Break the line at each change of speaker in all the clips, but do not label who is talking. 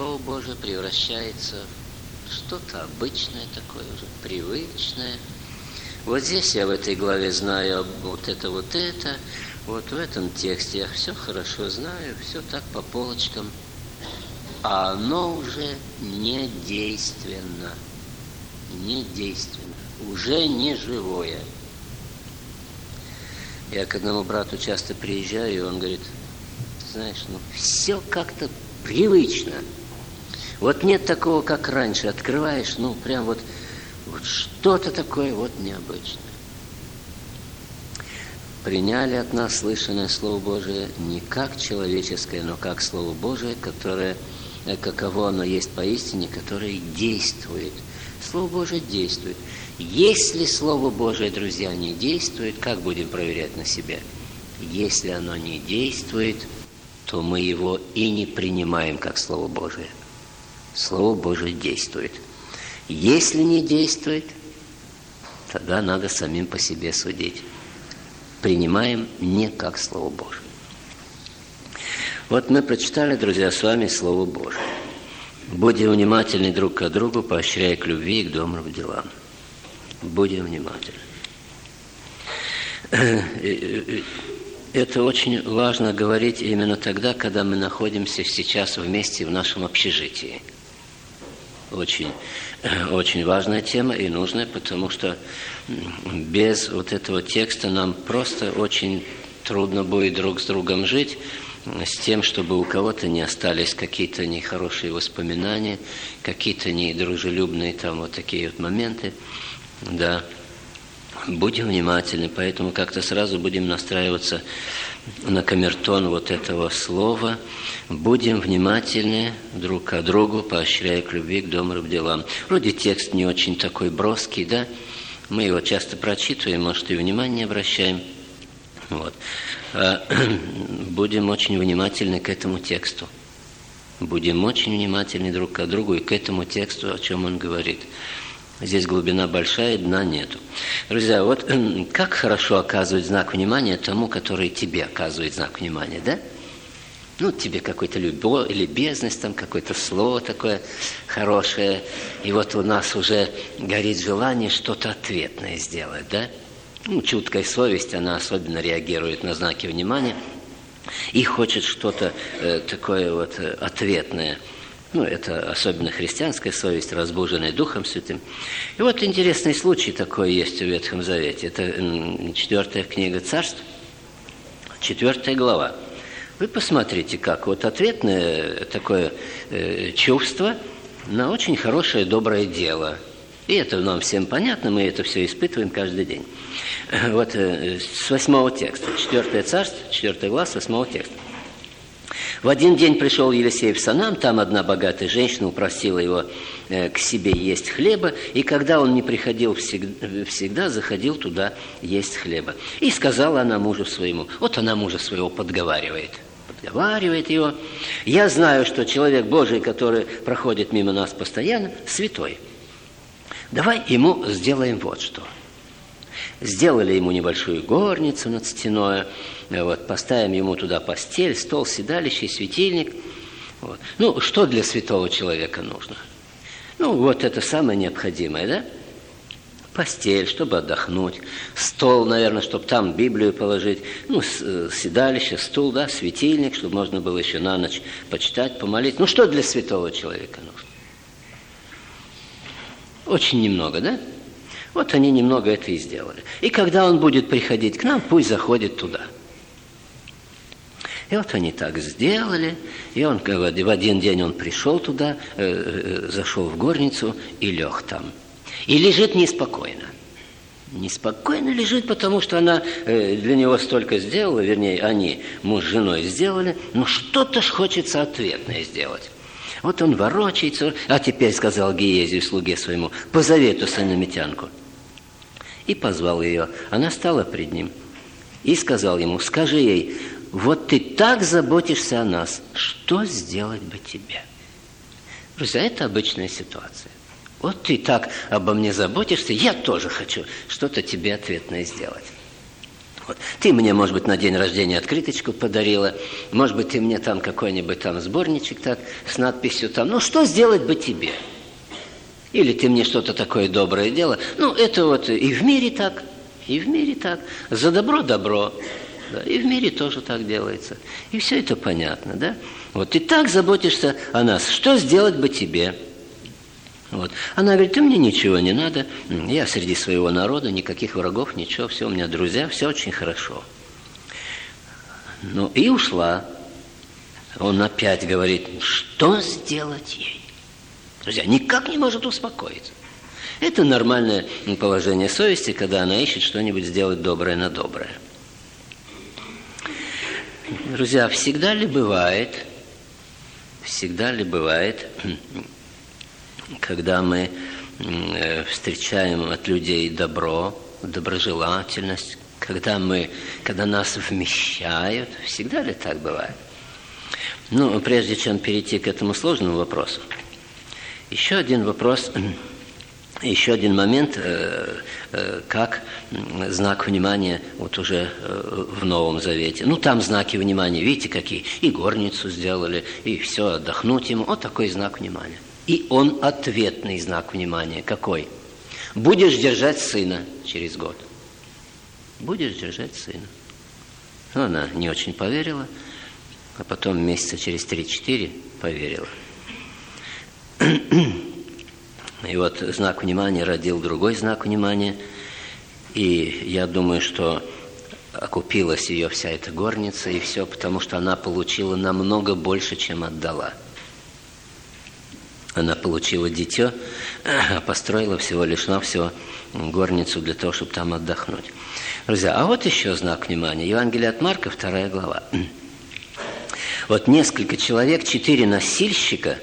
Слово Божие превращается в что-то обычное такое уже, привычное. Вот здесь я в этой главе знаю вот это, вот в этом тексте я все хорошо знаю, все так по полочкам, а оно уже не действенно, уже не живое. Я к одному брату часто приезжаю, и он говорит: знаешь, все как-то привычно. Вот нет такого, как раньше. Открываешь, прям вот что-то такое вот необычное. Приняли от нас слышанное Слово Божие не как человеческое, но как Слово Божие, которое, каково оно есть поистине, которое действует. Слово Божие действует. Если Слово Божие, друзья, не действует, как будем проверять на себе? Если оно не действует, то мы его и не принимаем как Слово Божие. Слово Божие действует. Если не действует, тогда надо самим по себе судить. Принимаем не как Слово Божие. Вот мы прочитали, друзья, с вами Слово Божие. Будем внимательны друг к другу, поощряя к любви и к добрым делам. Будем внимательны. Это очень важно говорить именно тогда, когда мы находимся сейчас вместе в нашем общежитии. Очень, очень важная тема и нужная, потому что без вот этого текста нам просто очень трудно будет друг с другом жить, с тем, чтобы у кого-то не остались какие-то нехорошие воспоминания, какие-то недружелюбные там вот такие вот моменты. Да, будем внимательны, поэтому как-то сразу будем настраиваться на камертон вот этого слова. Будем внимательны друг к другу, поощряя к любви, к добрым делам. Вроде текст не очень такой броский, да? Мы его часто прочитываем, может, и внимание не обращаем. Вот. Будем очень внимательны к этому тексту. Будем очень внимательны друг к другу и к этому тексту, о чем он говорит. Здесь глубина большая, дна нету. Друзья, вот как хорошо оказывать знак внимания тому, который тебе оказывает знак внимания, да? Тебе какой-то любезность, там какое-то слово такое хорошее, и вот у нас уже горит желание что-то ответное сделать, да? Чуткая совесть, она особенно реагирует на знаки внимания и хочет что-то такое вот ответное. Это особенно христианская совесть, разбуженная Духом Святым. И вот интересный случай такой есть в Ветхом Завете. Это 4 книга Царств, 4 глава. Вы посмотрите, как вот ответное такое чувство на очень хорошее, доброе дело. И это нам всем понятно, мы это все испытываем каждый день. Вот с 8 текста, 4 Царств, 4 глава, с 8 текста. В один день пришел Елисей в Санам, там одна богатая женщина упросила его к себе есть хлеба, и когда он не приходил всегда заходил туда есть хлеба. И сказала она мужу своему, вот она мужа своего подговаривает его: я знаю, что человек Божий, который проходит мимо нас постоянно, святой. Давай ему сделаем вот что. Сделали ему небольшую горницу над стеной, поставим ему туда постель, стол, седалище и светильник. Что для святого человека нужно? Это самое необходимое, да? Постель, чтобы отдохнуть, стол, наверное, чтобы там Библию положить, седалище, стул, да, светильник, чтобы можно было еще на ночь почитать, помолиться. Что для святого человека нужно? Очень немного, да? Вот они немного это и сделали. И когда он будет приходить к нам, пусть заходит туда. И вот они так сделали. И он в один день он пришел туда, зашел в горницу и лег там. И лежит неспокойно. Неспокойно лежит, потому что она для него столько сделала, вернее, они, муж с женой, сделали, но что-то ж хочется ответное сделать. Вот он ворочается, а теперь сказал Гиезию, слуге своему: позови эту сунамитянку. И позвал ее. Она стала пред ним и сказал ему: скажи ей, вот ты так заботишься о нас, что сделать бы тебе? Друзья, это обычная ситуация. Вот ты так обо мне заботишься, я тоже хочу что-то тебе ответное сделать. Вот. Ты мне, может быть, на день рождения открыточку подарила, может быть, ты мне там какой-нибудь там сборничек так с надписью там, ну, что сделать бы тебе? Или ты мне что-то такое доброе делала. Ну, это вот и в мире так, и в мире так. За добро добро. Да, и в мире тоже так делается. И все это понятно, да? Вот ты так заботишься о нас. Что сделать бы тебе? Вот. Она говорит, ты мне ничего не надо, я среди своего народа, никаких врагов, ничего, все у меня друзья, все очень хорошо. Ну и ушла. Он опять говорит, что сделать ей? Друзья, никак не может успокоиться. Это нормальное положение совести, когда она ищет что-нибудь сделать доброе на доброе. Друзья, всегда ли бывает, когда мы встречаем от людей добро, доброжелательность, когда нас вмещают, всегда ли так бывает? Ну, прежде чем перейти к этому сложному вопросу, еще один момент, как знак внимания вот уже в Новом Завете. Ну, там знаки внимания, видите, какие? И горницу сделали, и все, отдохнуть ему. Вот такой знак внимания. И он ответный знак внимания. Какой? Будешь держать сына через год. Будешь держать сына. Ну, она не очень поверила, а потом месяца через 3-4 поверила. И вот знак внимания родил другой знак внимания. И я думаю, что окупилась ее вся эта горница и все, потому что она получила намного больше, чем отдала. Она получила дитё, а построила всего лишь навсего горницу для того, чтобы там отдохнуть. Друзья, а вот еще знак внимания. Евангелие от Марка, 2 глава. Вот несколько человек, 4 носильщика,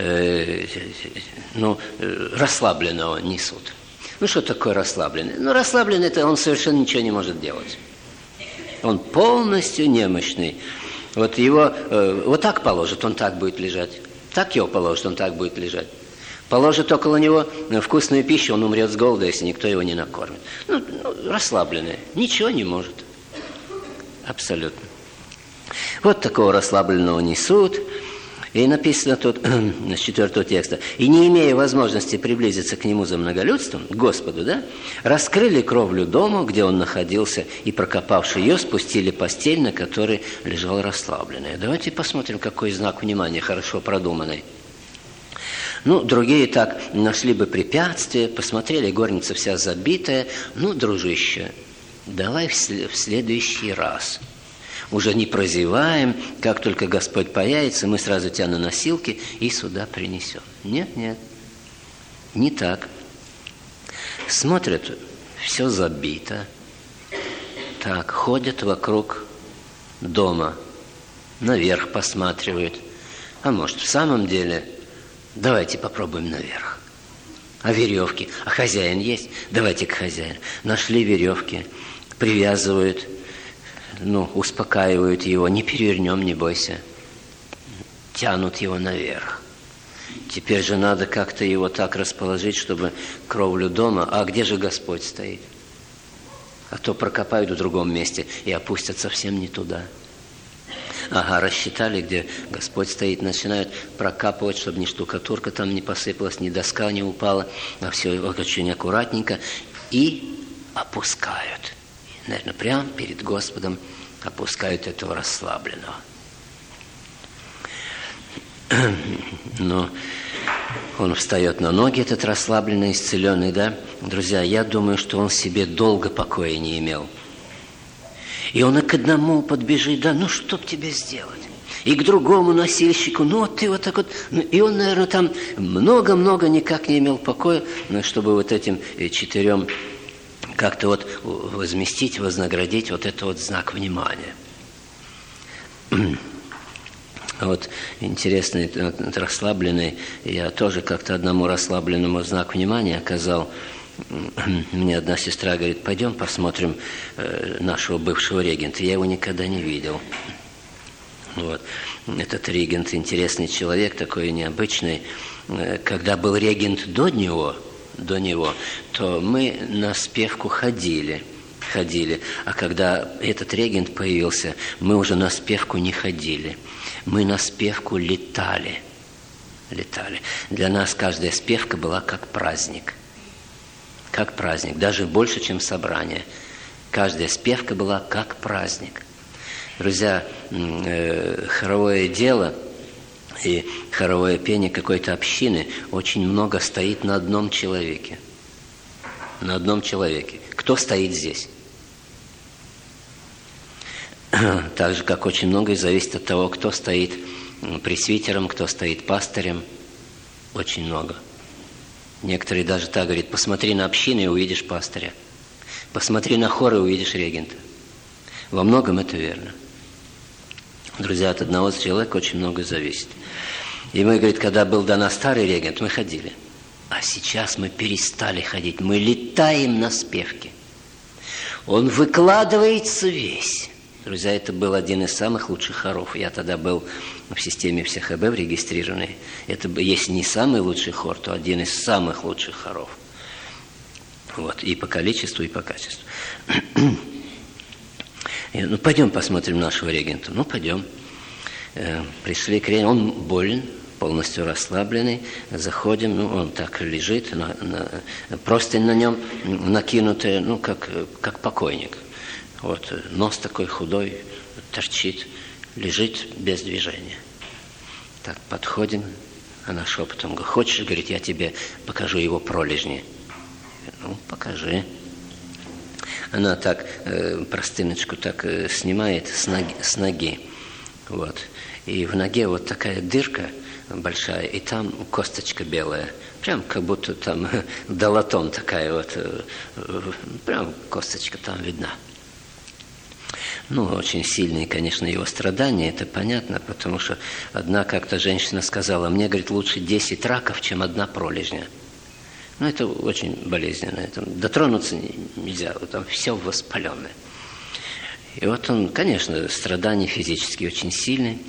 расслабленного несут. Ну, что такое расслабленный? Ну, расслабленный – это он совершенно ничего не может делать. Он полностью немощный. Вот его вот так положит, он так будет лежать. Так его положит, он так будет лежать. Положит около него вкусную пищу, он умрет с голода, если никто его не накормит. Ну, расслабленный, ничего не может. Абсолютно. Вот такого расслабленного несут. И написано тут, с 4 текста, «И не имея возможности приблизиться к нему за многолюдством, к Господу, да, раскрыли кровлю дому, где он находился, и, прокопавши ее, спустили постель, на которой лежал расслабленный». Давайте посмотрим, какой знак внимания хорошо продуманный. Ну, другие так нашли бы препятствия, посмотрели, горница вся забитая. Ну, дружище, давай в следующий раз. Уже не прозеваем, как только Господь появится, мы сразу тебя на носилки и сюда принесем. Нет, не так. Смотрят, все забито. Так, ходят вокруг дома, наверх посматривают. А может, в самом деле, давайте попробуем наверх. А веревки? А хозяин есть? Давайте к хозяину. Нашли веревки, привязывают, успокаивают его, не перевернем, не бойся. Тянут его наверх. Теперь же надо как-то его так расположить, чтобы кровлю дома, а где же Господь стоит? А то прокопают в другом месте и опустят совсем не туда. Ага, рассчитали, где Господь стоит, начинают прокапывать, чтобы ни штукатурка там не посыпалась, ни доска не упала, а все очень аккуратненько, и опускают. Наверное, прямо перед Господом опускают этого расслабленного. Но он встает на ноги, этот расслабленный, исцеленный, да? Друзья, я думаю, что он себе долго покоя не имел. И он и к одному подбежит, да, что б тебе сделать? И к другому носильщику, вот ты вот так вот. И он, наверное, там много-много никак не имел покоя, чтобы вот этим 4 как-то вот возместить, вознаградить вот это вот знак внимания. Вот интересный, расслабленный, я тоже как-то одному расслабленному знак внимания оказал. Мне одна сестра говорит, пойдем посмотрим нашего бывшего регента. Я его никогда не видел. Вот. Этот регент интересный человек, такой необычный. Когда был регент до него, то мы на спевку ходили. ходили. А когда этот регент появился, мы уже на спевку не ходили. Мы на спевку летали. Для нас каждая спевка была как праздник. Как праздник, даже больше, чем собрание. Каждая спевка была как праздник. Друзья, хоровое дело и хоровое пение какой-то общины очень много стоит на одном человеке. На одном человеке. Кто стоит здесь? Так же, как очень многое зависит от того, кто стоит пресвитером, кто стоит пастырем. Очень много. Некоторые даже так говорят: посмотри на общину и увидишь пастыря. Посмотри на хор и увидишь регента. Во многом это верно. Друзья, от одного человека очень много зависит. И мы, говорит, когда был до нас старый регент, мы ходили. А сейчас мы перестали ходить. Мы летаем на спевке. Он выкладывается весь. Друзья, это был один из самых лучших хоров. Я тогда был в системе ВСХБ регистрированный. Это, если не самый лучший хор, то один из самых лучших хоров. Вот. И по количеству, и по качеству. Ну, пойдем посмотрим нашего регента. Ну, пойдем. Пришли к регенту. Он болен, полностью расслабленный. Заходим, ну, он так лежит, простынь на нем накинутая, ну, как покойник. Вот, нос такой худой, торчит, лежит без движения. Так, подходим, она шепотом говорит: хочешь, говорит, я тебе покажу его пролежни? Ну, покажи. Она так простыночку так снимает с ноги. Вот. И в ноге вот такая дырка большая, и там косточка белая. Прям как будто там долотом такая вот. Прям косточка там видна. Ну, очень сильные, конечно, его страдания, это понятно, потому что одна как-то женщина сказала: мне, говорит, лучше 10 раков, чем одна пролежня. Ну, это очень болезненно. Это дотронуться нельзя, там все воспаленное. И вот он, конечно, страдания физические очень сильные.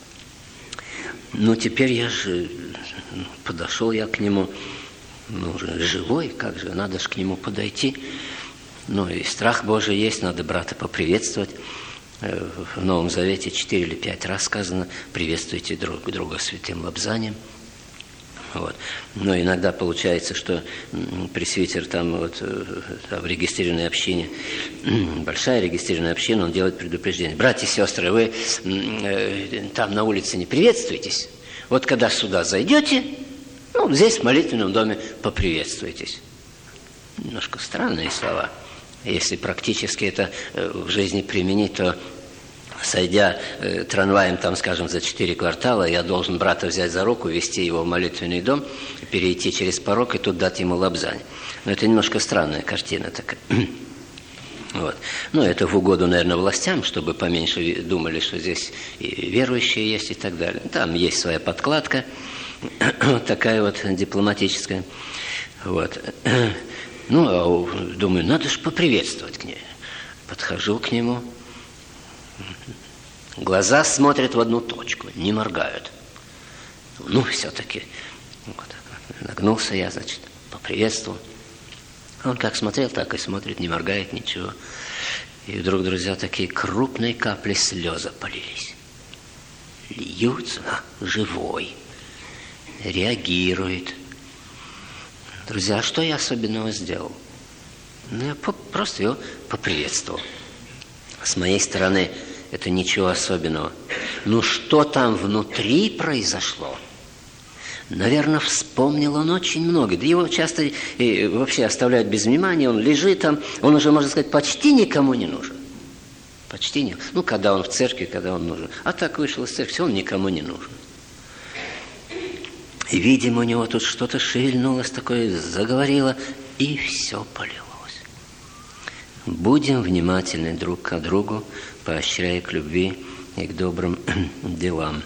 Но теперь я же подошел я к нему, ну, уже живой, как же, надо же к нему подойти. Ну, и страх Божий есть, надо брата поприветствовать. В Новом Завете 4 или 5 раз сказано: приветствуйте друг друга святым лобзанием. Вот. Но иногда получается, что пресвитер там вот в регистрированной общине, большая регистрированная община, он делает предупреждение: братья и сестры, вы там на улице не приветствуйтесь. Вот когда сюда зайдете, ну, здесь в молитвенном доме поприветствуйтесь. Немножко странные слова. Если практически это в жизни применить, то, сойдя трамваем, там, скажем, за 4 квартала, я должен брата взять за руку, вести его в молитвенный дом, перейти через порог и тут дать ему лобзань. Но это немножко странная картина такая. Вот. Ну, это в угоду, наверное, властям, чтобы поменьше думали, что здесь и верующие есть и так далее. Там есть своя подкладка, вот такая вот дипломатическая. Вот. Ну, думаю, надо же поприветствовать к ней. Подхожу к нему. Глаза смотрят в одну точку, не моргают. Ну, все-таки. Вот. Нагнулся я, значит, поприветствовал. Он как смотрел, так и смотрит, не моргает, ничего. И вдруг, друзья, такие крупные капли слезы полились. Льются, живой. Реагирует. Друзья, а что я особенного сделал? Ну, я просто его поприветствовал. С моей стороны, это ничего особенного. Ну, что там внутри произошло? Наверное, вспомнил он очень много. Да его часто и вообще оставляют без внимания. Он лежит там, он уже, можно сказать, почти никому не нужен. Почти не. Ну, когда он в церкви, когда он нужен. А так вышел из церкви, он никому не нужен. И, видимо, у него тут что-то шевельнулось такое, заговорило, и все полилось. Будем внимательны друг к другу, поощряя к любви и к добрым делам.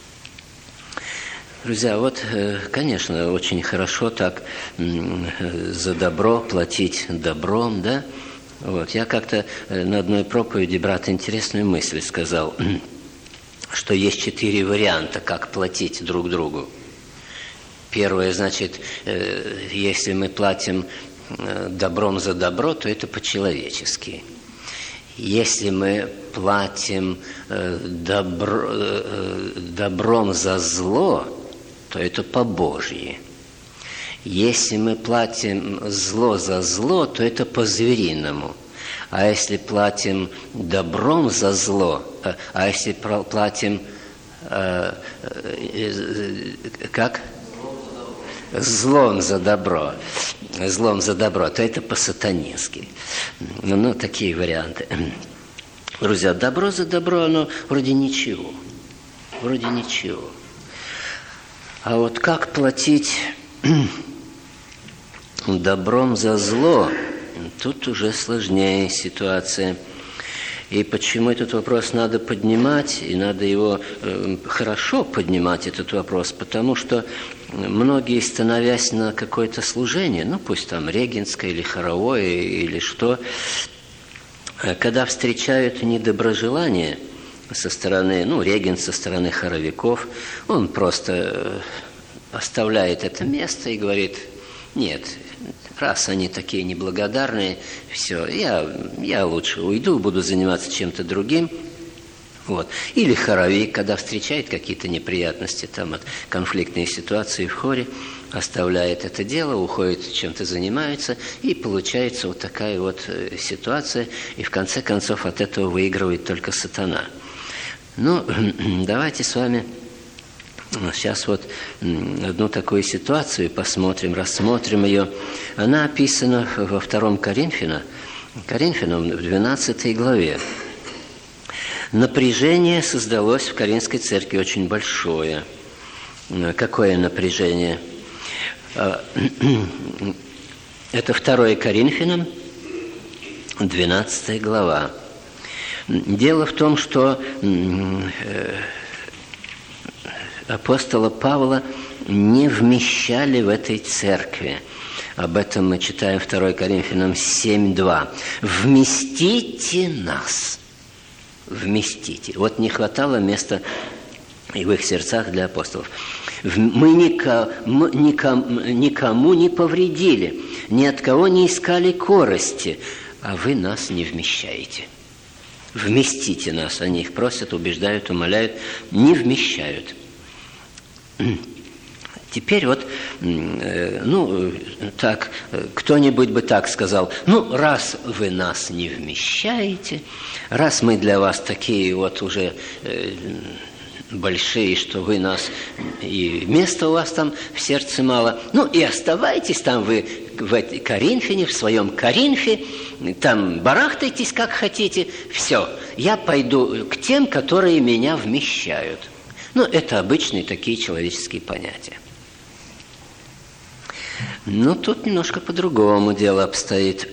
Друзья, вот, конечно, очень хорошо так за добро платить добром, да? Вот, я как-то на одной проповеди брат интересную мысль сказал, что есть 4 варианта, как платить друг другу. Первое, значит, если мы платим добром за добро, то это по-человечески. Если мы платим добром за зло, то это по-божьи. Если мы платим зло за зло, то это по-звериному. А если платим добром за зло, а если платим как? Злом за добро, то это по-сатанински. Ну, такие варианты. Друзья, добро за добро, оно вроде ничего. А вот как платить добром за зло, тут уже сложнее ситуация. И почему этот вопрос надо поднимать, и надо его хорошо поднимать, этот вопрос, потому что многие, становясь на какое-то служение, ну пусть там регенское или хоровое, или что, когда встречают недоброжелание со стороны, регент со стороны хоровиков, он просто оставляет это место и говорит: нет, раз они такие неблагодарные, все, я лучше уйду, буду заниматься чем-то другим. Вот. Или хоровик, когда встречает какие-то неприятности, там от конфликтной ситуации в хоре, оставляет это дело, уходит, чем-то занимается, и получается вот такая вот ситуация, и в конце концов от этого выигрывает только сатана. Ну, давайте с вами сейчас вот одну такую ситуацию посмотрим, рассмотрим ее. Она описана во 2 Коринфянам, в 12 главе. Напряжение создалось в Коринфской церкви очень большое. Какое напряжение? Это 2 Коринфянам, 12 глава. Дело в том, что апостола Павла не вмещали в этой церкви. Об этом мы читаем 2 Коринфянам 7:2. «Вместите нас». Вместите. Вот не хватало места и в их сердцах для апостолов. «Мы никому не повредили, ни от кого не искали корысти, а вы нас не вмещаете». Вместите нас. Они их просят, убеждают, умоляют, не вмещают. Теперь вот, так, кто-нибудь бы так сказал: раз вы нас не вмещаете, раз мы для вас такие вот уже большие, что вы нас, и места у вас там в сердце мало, и оставайтесь там вы в Коринфе, в своем Коринфе, там барахтайтесь как хотите, все, я пойду к тем, которые меня вмещают. Это обычные такие человеческие понятия. Но тут немножко по-другому дело обстоит.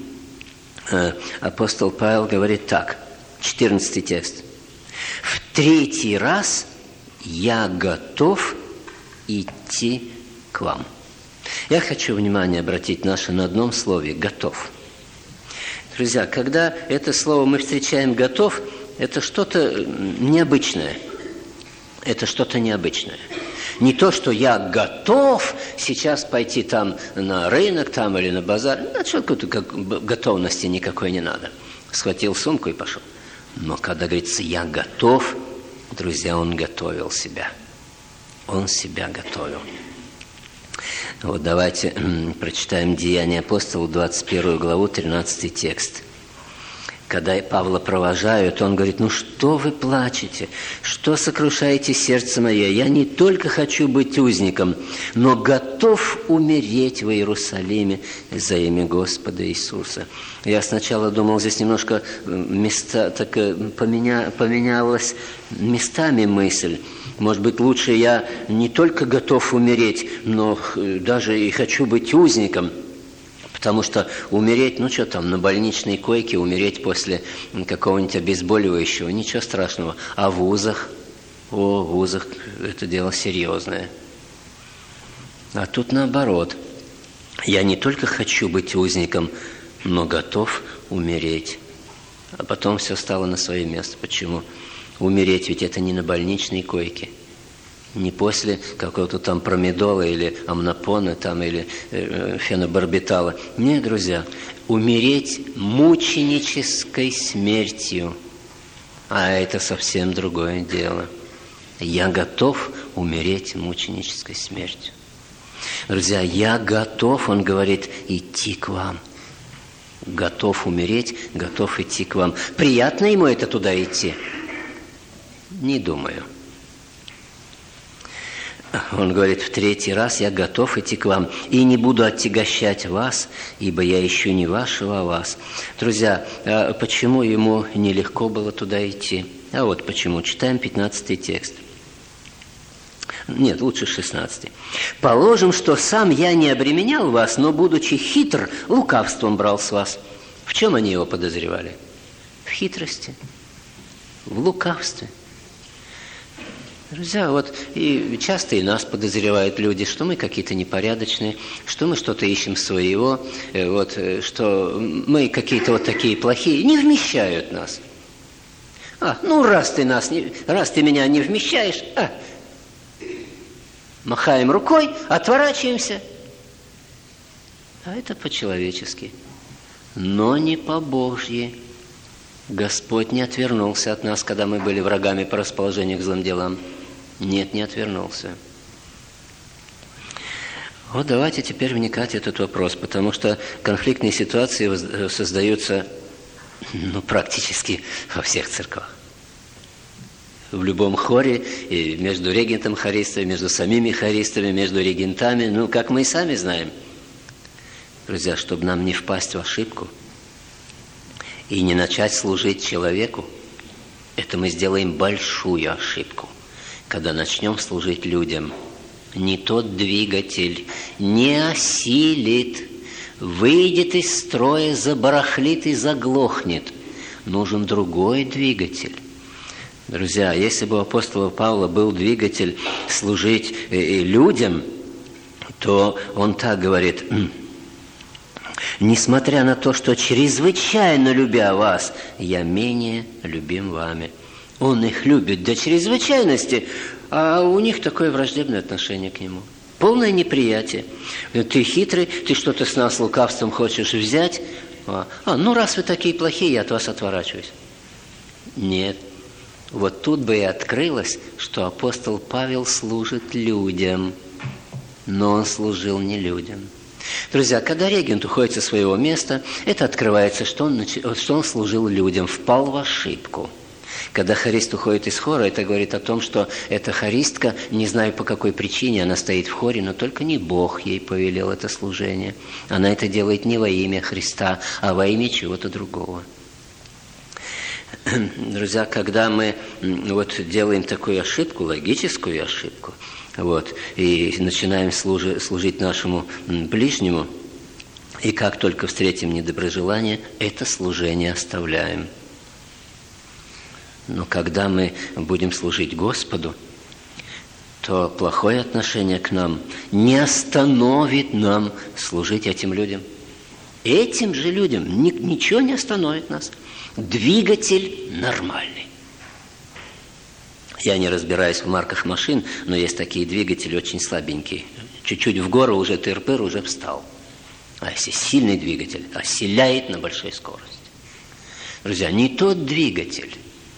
Апостол Павел говорит так, 14 текст. «В 3-й раз я готов идти к вам». Я хочу внимание обратить наше на одном слове «готов». Друзья, когда это слово мы встречаем «готов», это что-то необычное. Это что-то необычное. Не то, что я готов сейчас пойти там на рынок там, или на базар. Готовности никакой не надо. Схватил сумку и пошел. Но когда говорится «я готов», друзья, он готовил себя. Он себя готовил. Вот давайте прочитаем Деяния апостолов, 21 главу, 13 текст. Когда Павла провожают, он говорит: что вы плачете? Что сокрушаете сердце мое? Я не только хочу быть узником, но готов умереть в Иерусалиме за имя Господа Иисуса. Я сначала думал, здесь немножко поменялась местами мысль. Может быть, лучше я не только готов умереть, но даже и хочу быть узником. Потому что умереть, на больничной койке, умереть после какого-нибудь обезболивающего, ничего страшного. А в вузах? В вузах это дело серьезное. А тут наоборот. Я не только хочу быть узником, но готов умереть. А потом все стало на свое место. Почему? Умереть ведь это не на больничной койке. Не после какого-то там промедола или амнопона там, или фенобарбитала. Нет, друзья, умереть мученической смертью. А это совсем другое дело. Я готов умереть мученической смертью. Друзья, я готов, он говорит, идти к вам. Готов умереть, готов идти к вам. Приятно ему это туда идти? Не думаю. Он говорит, в 3-й раз я готов идти к вам и не буду отягощать вас, ибо я ищу не вашего, а вас. Друзья, почему ему нелегко было туда идти? А вот почему. Читаем 15-й текст. Нет, лучше 16-й. «Положим, что сам я не обременял вас, но, будучи хитр, лукавством брал с вас». В чем они его подозревали? В хитрости, в лукавстве. Друзья, вот и часто и нас подозревают люди, что мы какие-то непорядочные, что мы что-то ищем своего, вот, что мы какие-то вот такие плохие, не вмещают нас. Раз ты меня не вмещаешь, махаем рукой, отворачиваемся. А это по-человечески, но не по-божьи. Господь не отвернулся от нас, когда мы были врагами по расположению к злым делам. Нет, не отвернулся. Вот давайте теперь вникать в этот вопрос, потому что конфликтные ситуации создаются практически во всех церквах. В любом хоре, и между регентом хористами, между самими хористами, между регентами, как мы и сами знаем. Друзья, чтобы нам не впасть в ошибку и не начать служить человеку, это мы сделаем большую ошибку, когда начнем служить людям. Не тот двигатель не осилит, выйдет из строя, забарахлит и заглохнет. Нужен другой двигатель. Друзья, если бы у апостола Павла был двигатель служить людям, то он так говорит: «Несмотря на то, что чрезвычайно любя вас, я менее любим вами». Он их любит до чрезвычайности, а у них такое враждебное отношение к нему. Полное неприятие. Ты хитрый, ты что-то с нас лукавством хочешь взять. Раз вы такие плохие, я от вас отворачиваюсь. Нет. Вот тут бы и открылось, что апостол Павел служит людям, но он служил не людям. Друзья, когда регент уходит со своего места, это открывается, что он служил людям, впал в ошибку. Когда хорист уходит из хора, это говорит о том, что эта хористка, не знаю по какой причине, она стоит в хоре, но только не Бог ей повелел это служение. Она это делает не во имя Христа, а во имя чего-то другого. Друзья, когда мы делаем такую ошибку, логическую ошибку, и начинаем служить нашему ближнему, и как только встретим недоброжелание, это служение оставляем. Но когда мы будем служить Господу, то плохое отношение к нам не остановит нам служить этим людям. Этим же людям ничего не остановит нас. Двигатель нормальный. Я не разбираюсь в марках машин, но есть такие двигатели очень слабенькие. Чуть-чуть в гору уже тыр-пыр, уже встал. А если сильный двигатель, оселяет на большой скорости. Друзья, не тот двигатель.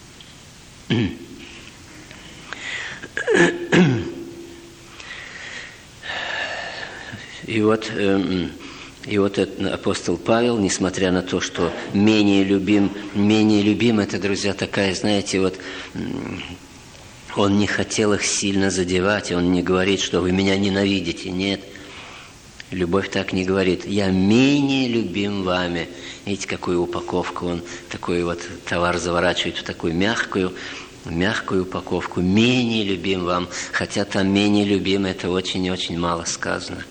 И вот этот апостол Павел, несмотря на то, что менее любим, это, друзья, такая, знаете, он не хотел их сильно задевать, он не говорит, что вы меня ненавидите, нет. Любовь так не говорит. Я менее любим вами. Видите, какую упаковку он, такой товар заворачивает в такую мягкую упаковку. Менее любим вам, хотя там менее любим, это очень и очень мало сказано.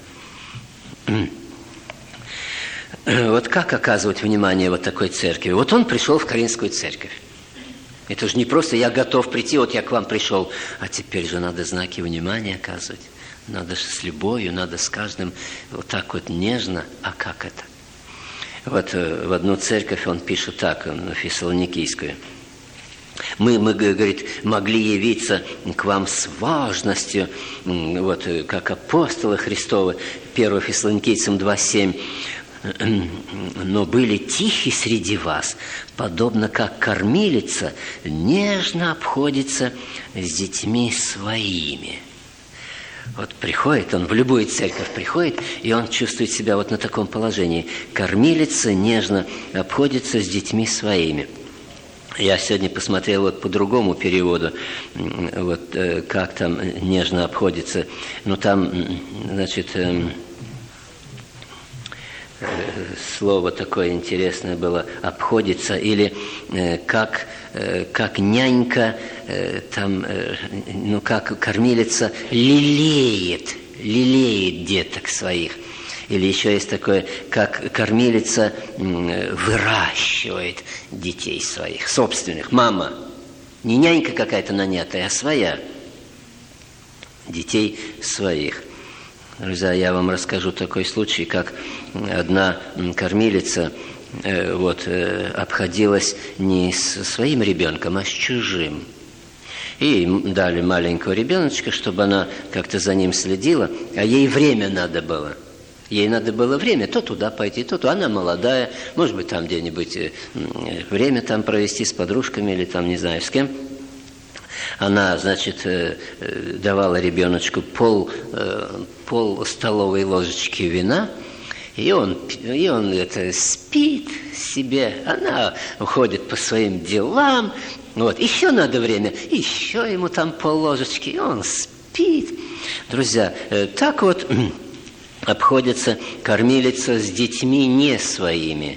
Как оказывать внимание такой церкви? Он пришел в Коринфскую церковь. Это же не просто я готов прийти, я к вам пришел. А теперь же надо знаки внимания оказывать. Надо с любовью, надо с каждым нежно. А как это? В одну церковь он пишет так, на Фессалоникийскую. Мы, говорит, могли явиться к вам с важностью, вот, как апостолы Христовы, 1 Фессалоникийцам 2:7, но были тихи среди вас, подобно как кормилица нежно обходится с детьми своими. Вот приходит он, в любую церковь приходит, и он чувствует себя вот на таком положении. Кормилица нежно обходится с детьми своими. Я сегодня посмотрел вот по другому переводу, вот как там нежно обходится. Ну там, значит, слово такое интересное было, обходится, или как нянька, там, ну как кормилица лелеет деток своих. Или еще есть такое, как кормилица выращивает детей своих, собственных. Мама, не нянька какая-то нанятая, а своя. Детей своих. Друзья, я вам расскажу такой случай, как одна кормилица обходилась не со своим ребенком, а с чужим. И дали маленького ребеночка, чтобы она как-то за ним следила, а ей время надо было. Ей надо было время то туда пойти, то туда. Она молодая, может быть, там где-нибудь время там провести с подружками или там не знаю с кем. Она, значит, давала ребеночку пол столовой ложечки вина, и он спит себе, она уходит по своим делам, вот, еще надо время, еще ему там пол-ложечки, и он спит. Друзья, так вот обходится кормилица с детьми не своими.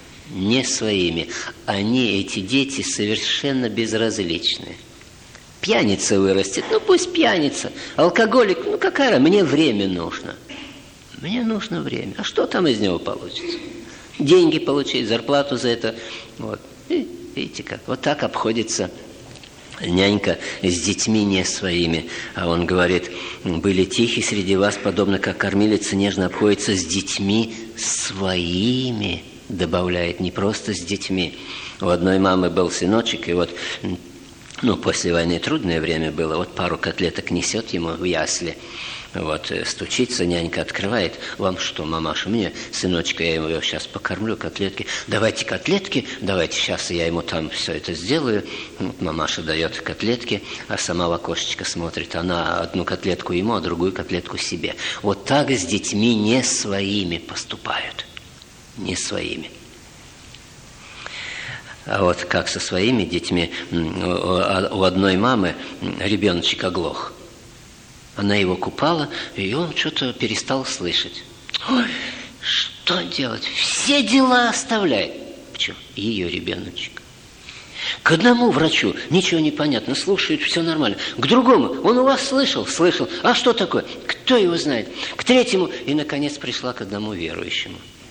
Они, эти дети, совершенно безразличны. Пьяница вырастет, ну пусть пьяница. Алкоголик, ну какая, мне время нужно. Мне нужно время. А что там из него получится? Деньги получить, зарплату за это. Вот. И, видите как, вот так обходится нянька с детьми не своими. А он говорит, были тихи среди вас, подобно как кормилица нежно обходится с детьми своими. Добавляет, не просто с детьми. У одной мамы был сыночек, и вот... после войны трудное время было. Вот пару котлеток несет ему в ясли. Вот, стучится, нянька открывает. Вам что, мамаша? Мне, сыночка, я его сейчас покормлю, котлетки. Давайте котлетки, давайте сейчас я ему там все это сделаю. Вот, мамаша дает котлетки, а сама в окошечко смотрит. Она одну котлетку ему, а другую котлетку себе. Вот так с детьми не своими поступают. Не своими. А вот как со своими детьми, у одной мамы ребеночек оглох. Она его купала, и он что-то перестал слышать. Ой, что делать? Все дела оставляет. Почему? Ее ребеночек. К одному врачу ничего не понятно, слушает, все нормально. К другому, он у вас слышал. А что такое? Кто его знает? К третьему, и, наконец, пришла к одному верующему.